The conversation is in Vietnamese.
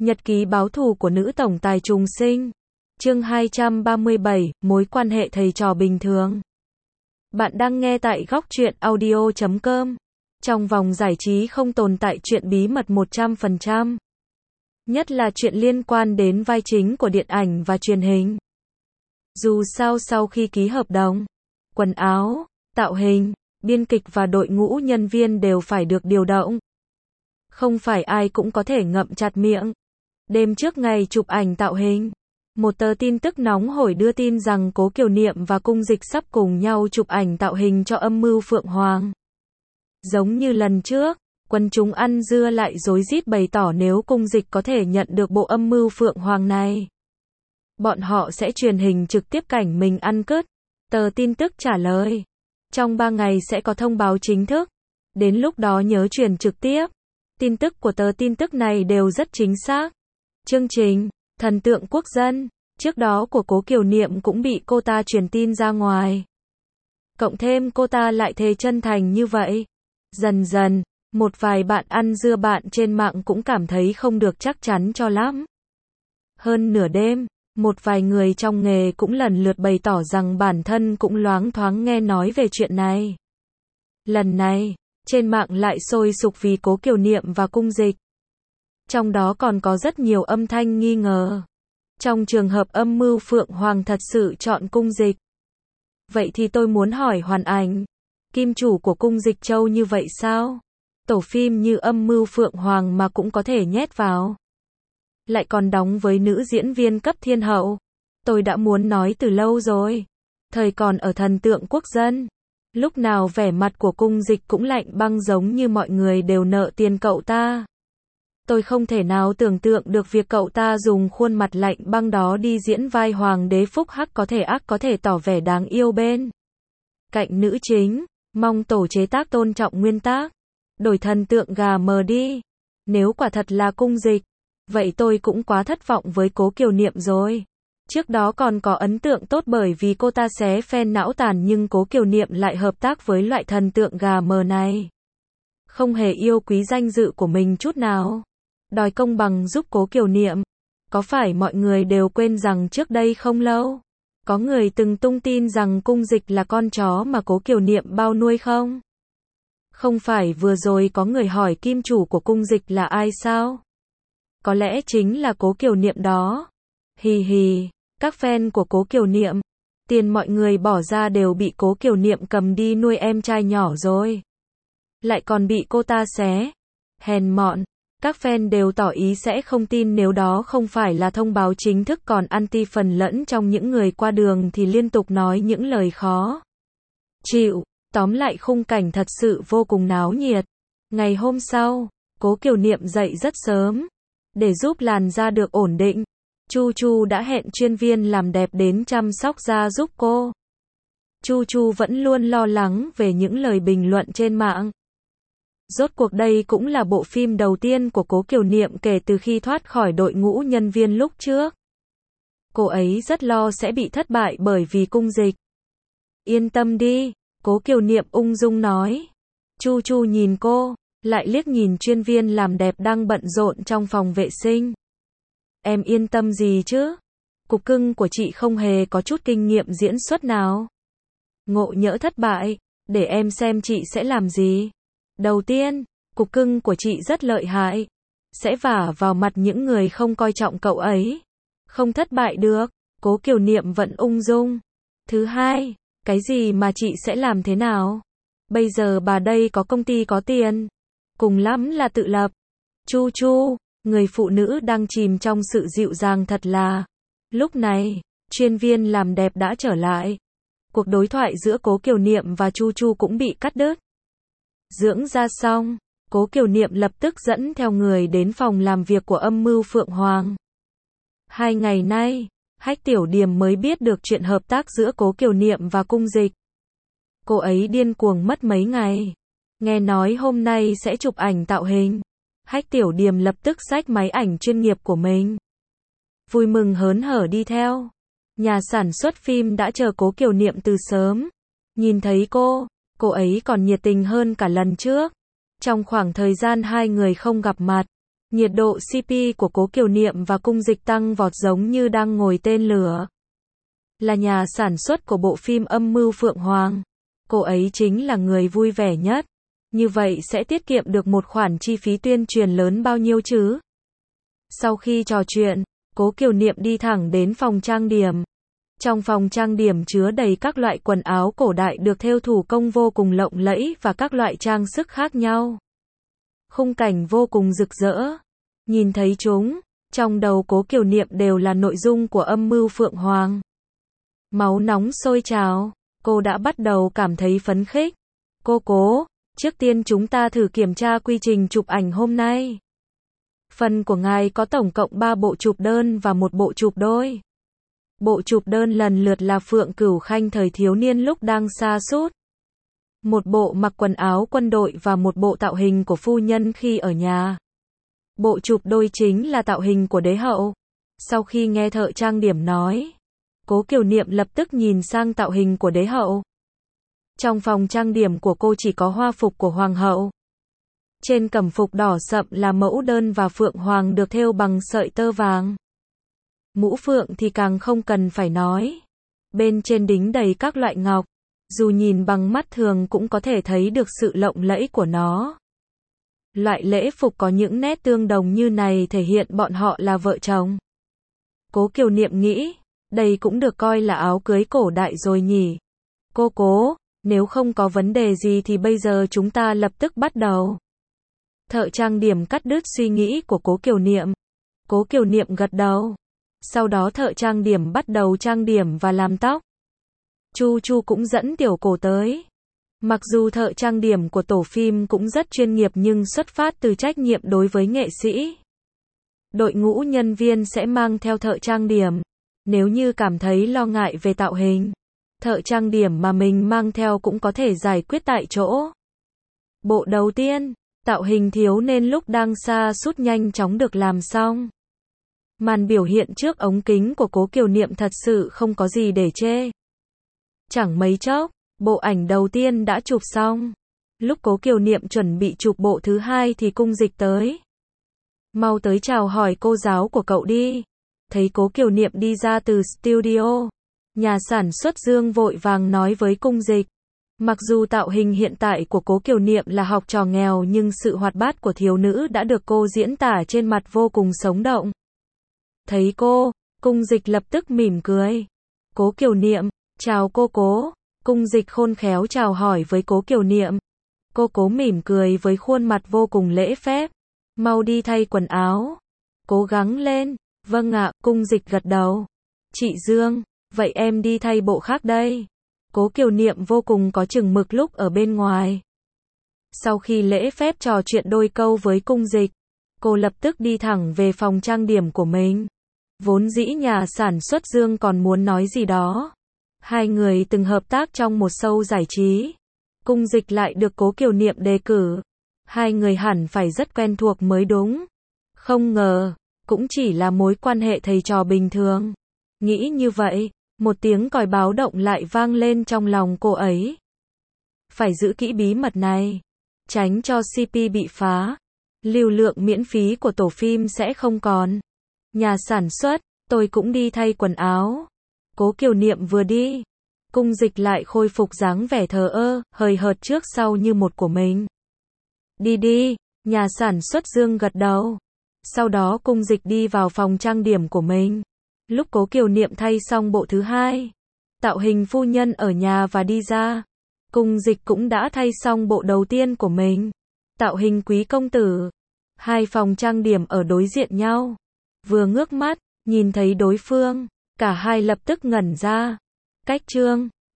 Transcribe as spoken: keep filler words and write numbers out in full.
Nhật ký báo thù của nữ tổng tài trùng sinh. Chương hai trăm ba mươi bảy, mối quan hệ thầy trò bình thường. Bạn đang nghe tại góc truyện audio chấm com. Trong vòng giải trí không tồn tại chuyện bí mật một trăm phần trăm. Nhất là chuyện liên quan đến vai chính của điện ảnh và truyền hình. Dù sao sau khi ký hợp đồng, quần áo, tạo hình, biên kịch và đội ngũ nhân viên đều phải được điều động. Không phải ai cũng có thể ngậm chặt miệng. Đêm trước ngày chụp ảnh tạo hình, một tờ tin tức nóng hổi đưa tin rằng Cố Kiều Niệm và Cung Dịch sắp cùng nhau chụp ảnh tạo hình cho âm mưu Phượng Hoàng. Giống như lần trước, quần chúng ăn dưa lại rối rít bày tỏ nếu Cung Dịch có thể nhận được bộ âm mưu Phượng Hoàng này, bọn họ sẽ truyền hình trực tiếp cảnh mình ăn cứt. Tờ tin tức trả lời, trong ba ngày sẽ có thông báo chính thức, đến lúc đó nhớ truyền trực tiếp. Tin tức của tờ tin tức này đều rất chính xác. Chương trình Thần tượng quốc dân trước đó của Cố Kiều Niệm cũng bị cô ta truyền tin ra ngoài. Cộng thêm cô ta lại thề chân thành như vậy. Dần dần, một vài bạn ăn dưa bạn trên mạng cũng cảm thấy không được chắc chắn cho lắm. Hơn nửa đêm, một vài người trong nghề cũng lần lượt bày tỏ rằng bản thân cũng loáng thoáng nghe nói về chuyện này. Lần này, trên mạng lại sôi sục vì Cố Kiều Niệm và Cung Dịch. Trong đó còn có rất nhiều âm thanh nghi ngờ. Trong trường hợp âm mưu Phượng Hoàng thật sự chọn Cung Dịch, vậy thì tôi muốn hỏi Hoàn Ảnh, kim chủ của Cung Dịch Châu như vậy sao? Tổ phim như âm mưu Phượng Hoàng mà cũng có thể nhét vào. Lại còn đóng với nữ diễn viên cấp thiên hậu. Tôi đã muốn nói từ lâu rồi. Thời còn ở Thần tượng quốc dân, lúc nào vẻ mặt của Cung Dịch cũng lạnh băng giống như mọi người đều nợ tiền cậu ta. Tôi không thể nào tưởng tượng được việc cậu ta dùng khuôn mặt lạnh băng đó đi diễn vai hoàng đế phúc hắc có thể ác có thể tỏ vẻ đáng yêu bên cạnh nữ chính. Mong tổ chế tác tôn trọng nguyên tắc, đổi thần tượng gà mờ đi. Nếu quả thật là Cung Dịch, vậy tôi cũng quá thất vọng với Cố Kiều Niệm rồi. Trước đó còn có ấn tượng tốt bởi vì cô ta xé phen não tàn, nhưng Cố Kiều Niệm lại hợp tác với loại thần tượng gà mờ này. Không hề yêu quý danh dự của mình chút nào. Đòi công bằng giúp Cố Kiều Niệm. Có phải mọi người đều quên rằng trước đây không lâu, có người từng tung tin rằng Cung Dịch là con chó mà Cố Kiều Niệm bao nuôi không? Không phải vừa rồi có người hỏi kim chủ của Cung Dịch là ai sao? Có lẽ chính là Cố Kiều Niệm đó. Hì hì, các fan của Cố Kiều Niệm, tiền mọi người bỏ ra đều bị Cố Kiều Niệm cầm đi nuôi em trai nhỏ rồi. Lại còn bị cô ta xé. Hèn mọn. Các fan đều tỏ ý sẽ không tin nếu đó không phải là thông báo chính thức, còn anti phần lẫn trong những người qua đường thì liên tục nói những lời khó chịu. Tóm lại khung cảnh thật sự vô cùng náo nhiệt. Ngày hôm sau, Cố Kiều Niệm dậy rất sớm. Để giúp làn da được ổn định, Chu Chu đã hẹn chuyên viên làm đẹp đến chăm sóc da giúp cô. Chu Chu vẫn luôn lo lắng về những lời bình luận trên mạng. Rốt cuộc đây cũng là bộ phim đầu tiên của Cố Kiều Niệm kể từ khi thoát khỏi đội ngũ nhân viên lúc trước. Cô ấy rất lo sẽ bị thất bại bởi vì Cung Dịch. Yên tâm đi, Cố Kiều Niệm ung dung nói. Chu Chu nhìn cô, lại liếc nhìn chuyên viên làm đẹp đang bận rộn trong phòng vệ sinh. Em yên tâm gì chứ? Cục cưng của chị không hề có chút kinh nghiệm diễn xuất nào. Ngộ nhỡ thất bại, để em xem chị sẽ làm gì. Đầu tiên, cục cưng của chị rất lợi hại, sẽ vả vào mặt những người không coi trọng cậu ấy. Không thất bại được. Cố Kiều Niệm vẫn ung dung. Thứ hai, cái gì mà chị sẽ làm thế nào? Bây giờ bà đây có công ty có tiền, cùng lắm là tự lập. Chu Chu, người phụ nữ đang chìm trong sự dịu dàng thật là. Lúc này, chuyên viên làm đẹp đã trở lại. Cuộc đối thoại giữa Cố Kiều Niệm và Chu Chu cũng bị cắt đứt. Dưỡng da xong, Cố Kiều Niệm lập tức dẫn theo người đến phòng làm việc của âm mưu Phượng Hoàng. Hai ngày nay, Hách Tiểu Điềm mới biết được chuyện hợp tác giữa Cố Kiều Niệm và Cung Dịch. Cô ấy điên cuồng mất mấy ngày. Nghe nói hôm nay sẽ chụp ảnh tạo hình. Hách Tiểu Điềm lập tức xách máy ảnh chuyên nghiệp của mình. Vui mừng hớn hở đi theo. Nhà sản xuất phim đã chờ Cố Kiều Niệm từ sớm. Nhìn thấy cô, cô ấy còn nhiệt tình hơn cả lần trước. Trong khoảng thời gian hai người không gặp mặt, Nhiệt độ xê pê của Cố Kiều Niệm và Cung Dịch tăng vọt giống như đang ngồi tên lửa. Là nhà sản xuất của bộ phim Âm mưu Phượng Hoàng. Cô ấy chính là người vui vẻ nhất. Như vậy sẽ tiết kiệm được một khoản chi phí tuyên truyền lớn bao nhiêu chứ? Sau khi trò chuyện, Cố Kiều Niệm đi thẳng đến phòng trang điểm. Trong phòng trang điểm chứa đầy các loại quần áo cổ đại được thêu thủ công vô cùng lộng lẫy và các loại trang sức khác nhau. Khung cảnh vô cùng rực rỡ. Nhìn thấy chúng, trong đầu Cố Kiều Niệm đều là nội dung của Âm mưu Phượng Hoàng. Máu nóng sôi trào, cô đã bắt đầu cảm thấy phấn khích. Cô Cố, trước tiên chúng ta thử kiểm tra quy trình chụp ảnh hôm nay. Phần của ngài có tổng cộng ba bộ chụp đơn và một bộ chụp đôi. Bộ chụp đơn lần lượt là Phượng Cửu Khanh thời thiếu niên lúc đang sa sút. Một bộ mặc quần áo quân đội và một bộ tạo hình của phu nhân khi ở nhà. Bộ chụp đôi chính là tạo hình của đế hậu. Sau khi nghe thợ trang điểm nói, Cố Kiều Niệm lập tức nhìn sang tạo hình của đế hậu. Trong phòng trang điểm của cô chỉ có hoa phục của hoàng hậu. Trên cẩm phục đỏ sậm là mẫu đơn và phượng hoàng được thêu bằng sợi tơ vàng. Mũ phượng thì càng không cần phải nói. Bên trên đính đầy các loại ngọc. Dù nhìn bằng mắt thường cũng có thể thấy được sự lộng lẫy của nó. Loại lễ phục có những nét tương đồng như này thể hiện bọn họ là vợ chồng. Cố Kiều Niệm nghĩ, đây cũng được coi là áo cưới cổ đại rồi nhỉ. Cô Cố, nếu không có vấn đề gì thì bây giờ chúng ta lập tức bắt đầu. Thợ trang điểm cắt đứt suy nghĩ của Cố Kiều Niệm. Cố Kiều Niệm gật đầu. Sau đó thợ trang điểm bắt đầu trang điểm và làm tóc. Chu Chu cũng dẫn Tiểu Cổ tới. Mặc dù thợ trang điểm của tổ phim cũng rất chuyên nghiệp nhưng xuất phát từ trách nhiệm đối với nghệ sĩ. Đội ngũ nhân viên sẽ mang theo thợ trang điểm. Nếu như cảm thấy lo ngại về tạo hình, thợ trang điểm mà mình mang theo cũng có thể giải quyết tại chỗ. Bộ đầu tiên, tạo hình thiếu nên lúc đang sa sút nhanh chóng được làm xong. Màn biểu hiện trước ống kính của Cố Kiều Niệm thật sự không có gì để chê. Chẳng mấy chốc, bộ ảnh đầu tiên đã chụp xong. Lúc Cố Kiều Niệm chuẩn bị chụp bộ thứ hai thì Cung Dịch tới. Mau tới chào hỏi cô giáo của cậu đi. Thấy Cố Kiều Niệm đi ra từ studio, nhà sản xuất Dương vội vàng nói với Cung Dịch. Mặc dù tạo hình hiện tại của Cố Kiều Niệm là học trò nghèo nhưng sự hoạt bát của thiếu nữ đã được cô diễn tả trên mặt vô cùng sống động. Thấy cô, Cung Dịch lập tức mỉm cười. Cố Kiều Niệm, chào cô Cố. Cung Dịch khôn khéo chào hỏi với Cố Kiều Niệm. Cô Cố mỉm cười với khuôn mặt vô cùng lễ phép. Mau đi thay quần áo. Cố gắng lên. Vâng ạ, Cung Dịch gật đầu. Chị Dương, vậy em đi thay bộ khác đây. Cố Kiều Niệm vô cùng có chừng mực lúc ở bên ngoài. Sau khi lễ phép trò chuyện đôi câu với Cung Dịch, cô lập tức đi thẳng về phòng trang điểm của mình. Vốn dĩ nhà sản xuất Dương còn muốn nói gì đó. Hai người từng hợp tác trong một show giải trí. Cung Dịch lại được Cố Kiều Niệm đề cử. Hai người hẳn phải rất quen thuộc mới đúng. Không ngờ, cũng chỉ là mối quan hệ thầy trò bình thường. Nghĩ như vậy, một tiếng còi báo động lại vang lên trong lòng cô ấy. Phải giữ kỹ bí mật này, tránh cho xê pê bị phá. Lưu lượng miễn phí của tổ phim sẽ không còn. Nhà sản xuất, tôi cũng đi thay quần áo. Cố Kiều Niệm vừa đi, Cung Dịch lại khôi phục dáng vẻ thờ ơ, hời hợt trước sau như một của mình. Đi đi, nhà sản xuất Dương gật đầu. Sau đó Cung Dịch đi vào phòng trang điểm của mình. Lúc Cố Kiều Niệm thay xong bộ thứ hai, tạo hình phu nhân ở nhà và đi ra, Cung Dịch cũng đã thay xong bộ đầu tiên của mình, tạo hình quý công tử. Hai phòng trang điểm ở đối diện nhau. Vừa ngước mắt, nhìn thấy đối phương, cả hai lập tức ngẩn ra. Cách trương,